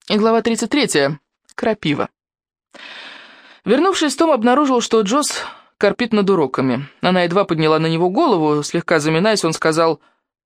И глава 33. Крапива. Вернувшись, Том обнаружил, что Джосс корпит над уроками. Она едва подняла на него голову, слегка заминаясь, он сказал: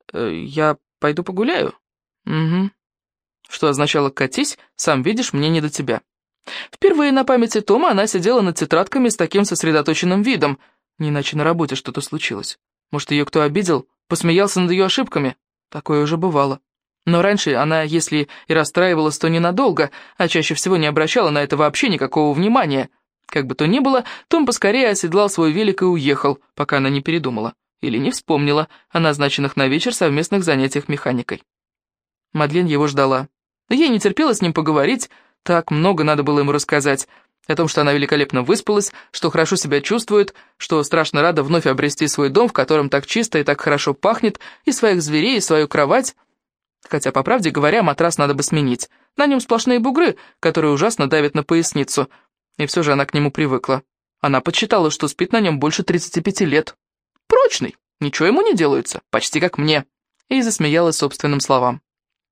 «Я пойду погуляю». «Угу». Что означало: «Катись, сам видишь, мне не до тебя». Впервые на памяти Тома она сидела над тетрадками с таким сосредоточенным видом. Не иначе на работе что-то случилось. Может, ее кто обидел, посмеялся над ее ошибками? Такое уже бывало. Но раньше она, если и расстраивалась, то ненадолго, а чаще всего не обращала на это вообще никакого внимания. Как бы то ни было, Том поскорее оседлал свой велик и уехал, пока она не передумала или не вспомнила о назначенных на вечер совместных занятиях механикой. Мадлен его ждала. Ей не терпелось с ним поговорить, так много надо было ему рассказать. О том, что она великолепно выспалась, что хорошо себя чувствует, что страшно рада вновь обрести свой дом, в котором так чисто и так хорошо пахнет, и своих зверей, и свою кровать. Хотя, по правде говоря, матрас надо бы сменить. На нем сплошные бугры, которые ужасно давят на поясницу. И все же она к нему привыкла. Она подсчитала, что спит на нем больше 35 лет. Прочный, ничего ему не делается, почти как мне. И засмеялась собственным словам.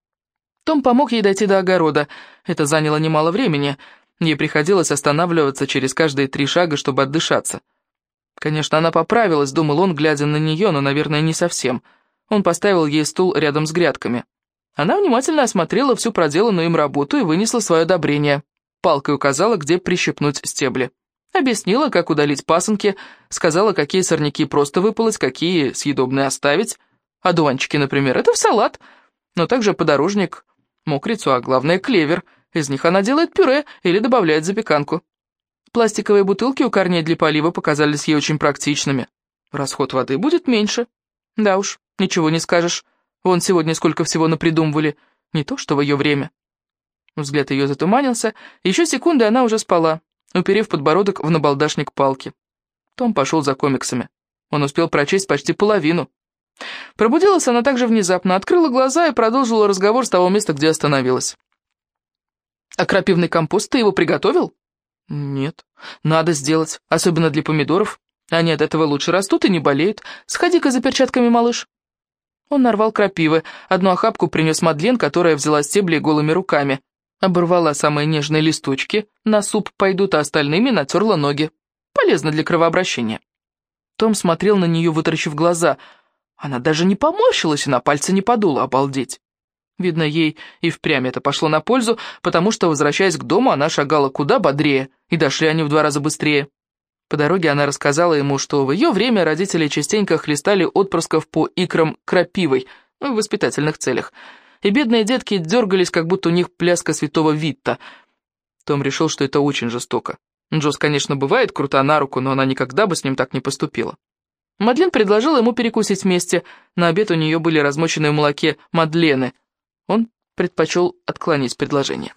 Том помог ей дойти до огорода. Это заняло немало времени. Ей приходилось останавливаться через каждые 3 шага, чтобы отдышаться. Конечно, она поправилась, думал он, глядя на нее, но, наверное, не совсем. Он поставил ей стул рядом с грядками. Она внимательно осмотрела всю проделанную им работу и вынесла свое одобрение. Палкой указала, где прищепнуть стебли. Объяснила, как удалить пасынки, сказала, какие сорняки просто выполоть, какие съедобные оставить. Одуванчики, например, это в салат, но также подорожник, мокрицу, а главное клевер. Из них она делает пюре или добавляет запеканку. Пластиковые бутылки у корней для полива показались ей очень практичными. Расход воды будет меньше. Да уж, ничего не скажешь. Вон сегодня сколько всего напридумывали. Не то, что в ее время. Взгляд ее затуманился. Еще секунды она уже спала, уперев подбородок в набалдашник палки. Том пошел за комиксами. Он успел прочесть почти половину. Пробудилась она также внезапно, открыла глаза и продолжила разговор с того места, где остановилась. «А крапивный компост ты его приготовил?» «Нет. Надо сделать, особенно для помидоров. Они от этого лучше растут и не болеют. Сходи-ка за перчатками, малыш». Он нарвал крапивы, одну охапку принес Мадлен, которая взяла стебли голыми руками. Оборвала самые нежные листочки, на суп пойдут, а остальными натерла ноги. Полезно для кровообращения. Том смотрел на нее, вытаращив глаза. Она даже не поморщилась и на пальцы не подула, обалдеть. Видно, ей и впрямь это пошло на пользу, потому что, возвращаясь к дому, она шагала куда бодрее, и дошли они в 2 раза быстрее. По дороге она рассказала ему, что в ее время родители частенько хлестали отпрысков по икрам крапивой, в воспитательных целях, и бедные детки дергались, как будто у них пляска святого Витта. Том решил, что это очень жестоко. Джосс, конечно, бывает крута на руку, но она никогда бы с ним так не поступила. Мадлен предложила ему перекусить вместе. На обед у нее были размоченные в молоке мадлены. Он предпочел отклонить предложение.